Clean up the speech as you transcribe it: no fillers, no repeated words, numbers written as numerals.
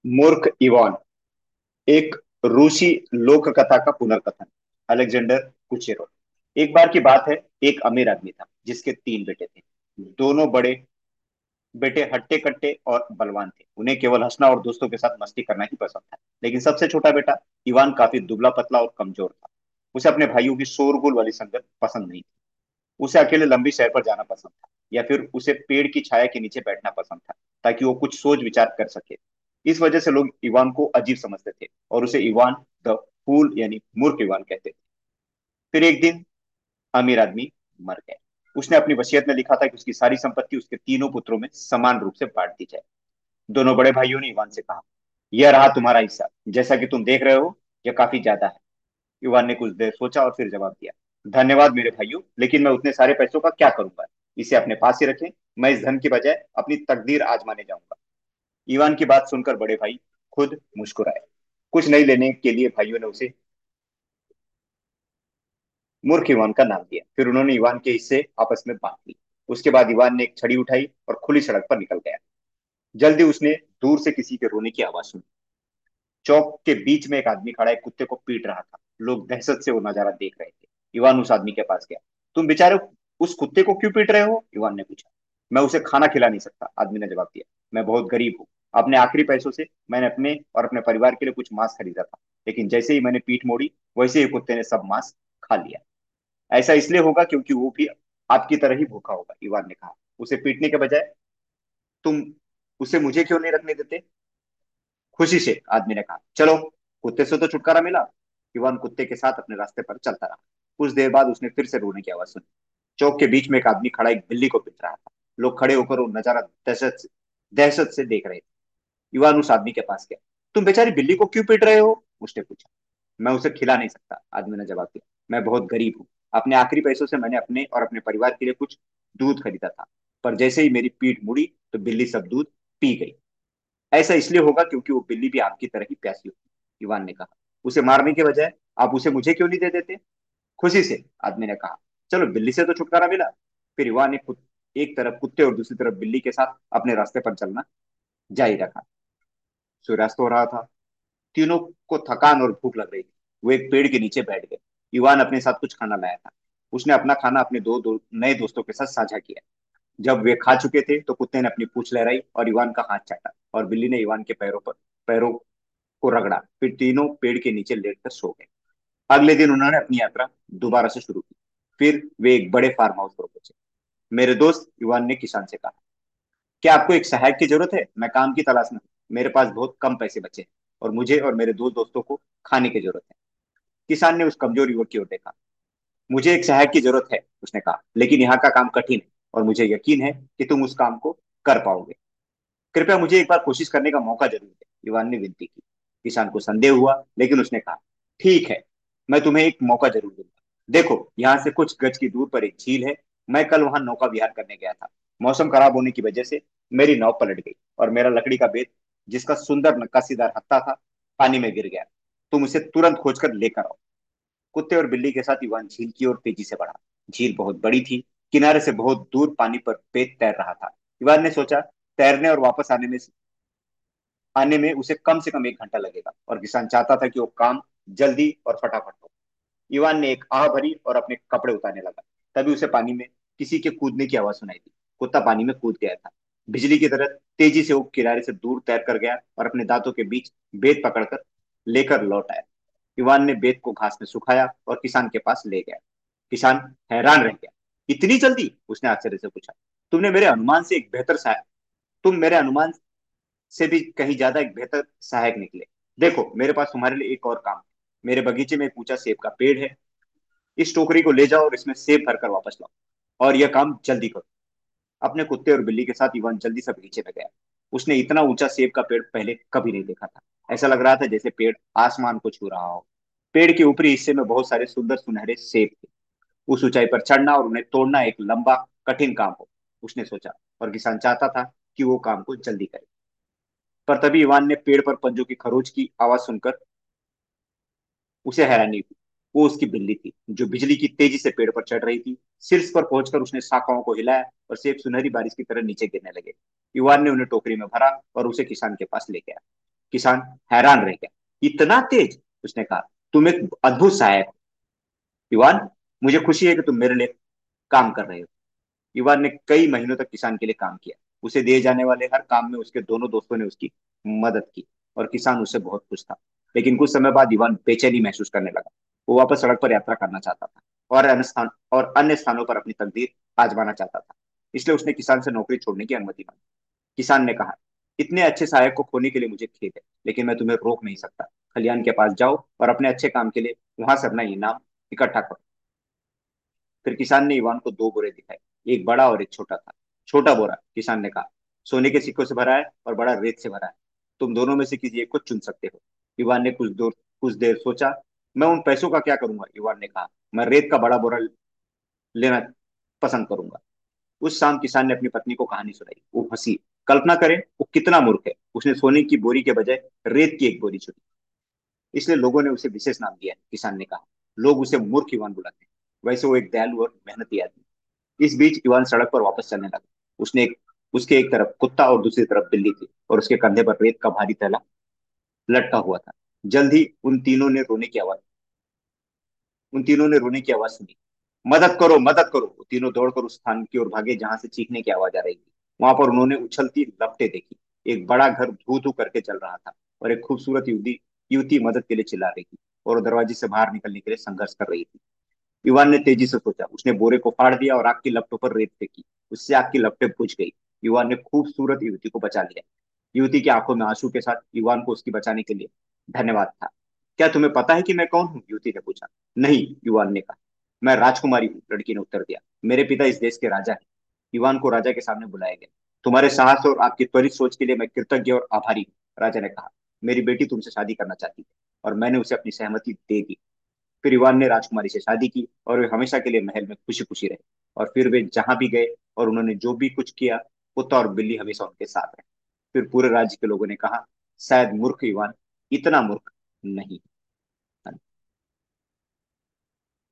मूर्ख इवान। एक रूसी लोक कथा का पुनर्कथन। Alexander Kuchero. एक बार की बात है, एक अमीर आदमी था जिसके तीन बेटे थे। दोनों बड़े बेटे हट्टे कट्टे और बलवान थे। उन्हें केवल हंसना और दोस्तों के साथ मस्ती करना ही पसंद था। लेकिन सबसे छोटा बेटा इवान काफी दुबला पतला और कमजोर था। उसे अपने भाइयों की शोरगुल वाली संगत पसंद नहीं थी। उसे अकेले लंबी सैर पर जाना पसंद था, या फिर उसे पेड़ की छाया के नीचे बैठना पसंद था, ताकि वो कुछ सोच विचार कर सके। इस वजह से लोग इवान को अजीब समझते थे और उसे इवान द फूल यानी मूर्ख इवान कहते थे। फिर एक दिन अमीर आदमी मर गया। उसने अपनी वसीयत में लिखा था कि उसकी सारी संपत्ति उसके तीनों पुत्रों में समान रूप से बांट दी जाए। दोनों बड़े भाइयों ने इवान से कहा, यह रहा तुम्हारा हिस्सा। जैसा कि तुम देख रहे हो, यह काफी ज्यादा है। युवान ने कुछ देर सोचा और फिर जवाब दिया, धन्यवाद मेरे भाइयों, लेकिन मैं उतने सारे पैसों का क्या करूंगा। इसे अपने पास ही रखें। मैं इस धन की बजाय अपनी तकदीर आजमाने जाऊंगा। ईवान की बात सुनकर बड़े भाई खुद मुस्कुराए। कुछ नहीं लेने के लिए भाइयों ने उसे मूर्ख ईवान का नाम दिया। फिर उन्होंने ईवान के हिस्से आपस में बांट लिए। उसके बाद ईवान ने एक छड़ी उठाई और खुली सड़क पर निकल गया। जल्दी उसने दूर से किसी के रोने की आवाज सुनी। चौक के बीच में एक आदमी खड़ा एक कुत्ते को पीट रहा था। लोग दहशत से वो नजारा देख रहे थे। इवान उस आदमी के पास गया। तुम बेचारे उस कुत्ते को क्यों पीट रहे हो? इवान ने पूछा। मैं उसे खाना खिला नहीं सकता, आदमी ने जवाब दिया। मैं बहुत गरीब हूँ। अपने आखिरी पैसों से मैंने अपने और अपने परिवार के लिए कुछ मांस खरीदा था, लेकिन जैसे ही मैंने पीठ मोड़ी, वैसे ही कुत्ते ने सब मांस खा लिया। ऐसा इसलिए होगा क्योंकि वो भी आपकी तरह ही भूखा होगा, इवान ने कहा। उसे पीटने के बजाय तुम उसे मुझे क्यों नहीं रखने देते? खुशी से, आदमी ने कहा। चलो, कुत्ते से तो छुटकारा मिला। इवान कुत्ते के साथ अपने रास्ते पर चलता रहा। कुछ देर बाद उसने फिर से रोने की आवाज सुनी। चौक के बीच में एक आदमी खड़ा एक बिल्ली को पीट रहा था। लोग खड़े होकर वो नजारा दहशत से देख रहे थे। इवान उस आदमी के पास गया। तुम बेचारी बिल्ली को क्यों पीट रहे हो? उसने पूछा। मैं उसे खिला नहीं सकता, आदमी ने जवाब दिया। मैं बहुत गरीब हूँ। अपने आखिरी पैसों से मैंने अपने और अपने परिवार के लिए कुछ दूध खरीदा था, पर जैसे ही मेरी पीठ मुड़ी तो बिल्ली सब दूध पी गई। ऐसा इसलिए होगा क्योंकि वो बिल्ली भी आपकी तरह ही प्यासी होगी, इवान ने कहा। उसे मारने के बजाय आप उसे मुझे क्यों नहीं दे देते? खुशी से, आदमी ने कहा। चलो, बिल्ली से तो छुटकारा मिला। फिर इवान ने एक तरफ कुत्ते और दूसरी तरफ बिल्ली के साथ अपने रास्ते पर चलना जारी रखा। सूर्यास्त हो रहा था। तीनों को थकान और भूख लग रही थी। वो एक पेड़ के नीचे बैठ गए। इवान अपने साथ कुछ खाना लाया था। उसने अपना खाना अपने दो नए दोस्तों के साथ साझा किया। जब वे खा चुके थे तो कुत्ते ने अपनी पूंछ लहराई और इवान का हाथ चाटा, और बिल्ली ने इवान के पैरों को रगड़ा। फिर तीनों पेड़ के नीचे लेटकर सो गए। अगले दिन उन्होंने अपनी यात्रा दोबारा से शुरू की। फिर वे एक बड़े फार्म हाउस पर पहुंचे। मेरे दोस्त, इवान ने किसान से कहा, क्या आपको एक सहायक की जरूरत है? मैं काम की तलाश में हूँ। मेरे पास बहुत कम पैसे बचे हैं और मुझे और मेरे दो दोस्तों को खाने की जरूरत है। किसान ने उस कमजोर युवक की ओर देखा। मुझे एक सहायक की जरूरत है, उसने कहा, लेकिन यहाँ का काम कठिन है और मुझे यकीन है कि तुम उस काम को कर पाओगे। कृपया मुझे एक बार कोशिश करने का मौका जरूर दे, इवान ने विनती की। किसान को संदेह हुआ, लेकिन उसने कहा, ठीक है, मैं तुम्हें एक मौका जरूर दूंगा। देखो, यहाँ से कुछ गज की दूर पर एक झील है। मैं कल वहां नौका विहार करने गया था। मौसम खराब होने की वजह से मेरी नाव पलट गई और मेरा लकड़ी का बेत, जिसका सुंदर नक्काशीदार हत्था था, पानी में गिर गया। तुम उसे तुरंत खोजकर लेकर आओ। कुत्ते और बिल्ली के साथ इवान झील की ओर तेजी से बढ़ा। झील बहुत बड़ी थी। किनारे से बहुत दूर पानी पर पेट तैर रहा था। इवान ने सोचा, तैरने और वापस आने में उसे कम से कम 1 घंटा लगेगा, और किसान चाहता था कि वो काम जल्दी और फटाफट हो। इवान ने एक आह भरी और अपने कपड़े उतारने लगा। तभी उसे पानी में किसी के कूदने की आवाज सुनाई दी। कुत्ता पानी में कूद गया था। बिजली की तरह तेजी से वो किनारे से दूर तैर कर गया और अपने दांतों के बीच बेत पकड़कर लेकर लौट आया। इवान ने बेत को घास में सुखाया और किसान के पास ले गया। किसान हैरान रह गया। इतनी जल्दी? उसने आश्चर्य से पूछा। तुमने मेरे अनुमान से एक बेहतर सहायक तुम मेरे अनुमान से भी कहीं ज्यादा एक बेहतर सहायक निकले। देखो, मेरे पास तुम्हारे लिए एक और काम है। मेरे बगीचे में एक ऊंचा सेब का पेड़ है। इस टोकरी को ले जाओ और इसमें सेब भरकर वापस लाओ, और यह काम जल्दी करो। अपने कुत्ते और बिल्ली के साथ इवान जल्दी से बगीचे में गया। उसने इतना ऊंचा सेब का पेड़ पहले कभी नहीं देखा था। ऐसा लग रहा था जैसे पेड़ आसमान को छू रहा हो। पेड़ के ऊपरी हिस्से में बहुत सारे सुंदर सुनहरे सेब थे। उस ऊंचाई पर चढ़ना और उन्हें तोड़ना एक लंबा कठिन काम हो, उसने सोचा। और किसान चाहता था कि वो काम को जल्दी करे। पर तभी इवान ने पेड़ पर पंजों की खरोच की आवाज सुनकर उसे हैरानी हुई। वो उसकी बिल्ली थी, जो बिजली की तेजी से पेड़ पर चढ़ रही थी। शीर्ष पर पहुंचकर उसने शाखाओं को हिलाया और सेब सुनहरी बारिश की तरह नीचे गिरने लगे। इवान ने उन्हें टोकरी में भरा और उसे किसान के पास ले गया। किसान हैरान रह गया। इतना तेज? उसने कहा। तुम एक अद्भुत सहायक हो इवान। मुझे खुशी है कि तुम मेरे लिए काम कर रहे हो। इवान ने कई महीनों तक किसान के लिए काम किया। उसे दिए जाने वाले हर काम में उसके दोनों दोस्तों ने उसकी मदद की, और किसान उससे बहुत खुश था। लेकिन कुछ समय बाद इवान बेचैनी महसूस करने लगा। वो वापस सड़क पर यात्रा करना चाहता था, और अन्य स्थानों पर अपनी तकदीर आजमाना चाहता था। इसलिए उसने किसान से नौकरी छोड़ने की अनुमति मांगी। किसान ने कहा, इतने अच्छे सहायक को खोने के लिए मुझे खेद है, लेकिन मैं तुम्हें रोक नहीं सकता। खलियान के पास जाओ और अपने अच्छे काम के लिए वहां से अपना इनाम इकट्ठा करो। फिर किसान ने इवान को दो बोरे दिखाए, एक बड़ा और एक छोटा था। छोटा बोरा, किसान ने कहा, सोने के सिक्कों से भरा है और बड़ा रेत से भरा है। तुम दोनों में से किसी एक को चुन सकते हो। इवान ने कुछ देर सोचा। मैं उन पैसों का क्या करूंगा? इवान ने कहा, मैं रेत का बड़ा बोरा लेना पसंद करूंगा। उस शाम किसान ने अपनी पत्नी को कहानी सुनाई। वो हंसी। कल्पना करें वो कितना मूर्ख है, उसने सोने की बोरी के बजाय रेत की एक बोरी चुनी। इसलिए लोगों ने उसे विशेष नाम दिया है, किसान ने कहा। लोग उसे मूर्ख इवान बुलाते हैं। वैसे वो एक दयालु और मेहनती आदमी। इस बीच इवान सड़क पर वापस चलने लगा। उसके एक तरफ कुत्ता और दूसरी तरफ बिल्ली थी, और उसके कंधे पर रेत का भारी थैला लटका हुआ था। जल्द ही उन तीनों ने रोने की आवाज सुनी। मदद करो, मदद करो! वो तीनों दौड़कर उस स्थान की ओर भागे जहां से चीखने की आवाज आ रही थी। वहां पर उन्होंने उछलती लपटें देखी। एक बड़ा घर धू धू करके चल रहा था, और एक खूबसूरत युवती युवती मदद के लिए चिल्ला रही थी, और वो दरवाजे से बाहर निकलने के लिए संघर्ष कर रही थी। इवान ने तेजी से सोचा। उसने बोरे को फाड़ दिया और आग की लपटों पर रेत फेंकी। उससे आग की लपटें बुझ गई। इवान ने खूबसूरत युवती को बचा लिया। युवती की आंखों में आंसू के साथ इवान को उसकी बचाने के लिए धन्यवाद था। क्या तुम्हें पता है कि मैं कौन हूँ? युवती ने पूछा। नहीं, युवान ने कहा। मैं राजकुमारी हूँ, लड़की ने उत्तर दिया। मेरे पिता इस देश के राजा हैं। युवान को राजा के सामने बुलाया गया। तुम्हारे साहस और आपकी त्वरित सोच के लिए मैं कृतज्ञ और आभारी हूँ, राजा ने कहा। मेरी बेटी तुमसे शादी करना चाहती है, और मैंने उसे अपनी सहमति दे दी। फिर युवान ने राजकुमारी से शादी की, और वे हमेशा के लिए महल में खुशी खुशी रहे। और फिर वे जहां भी गए और उन्होंने जो भी कुछ किया, कुत्ता और बिल्ली हमेशा उनके साथ रहे। फिर पूरे राज्य के लोगों ने कहा, शायद मूर्ख युवान इतना मूर्ख नहीं।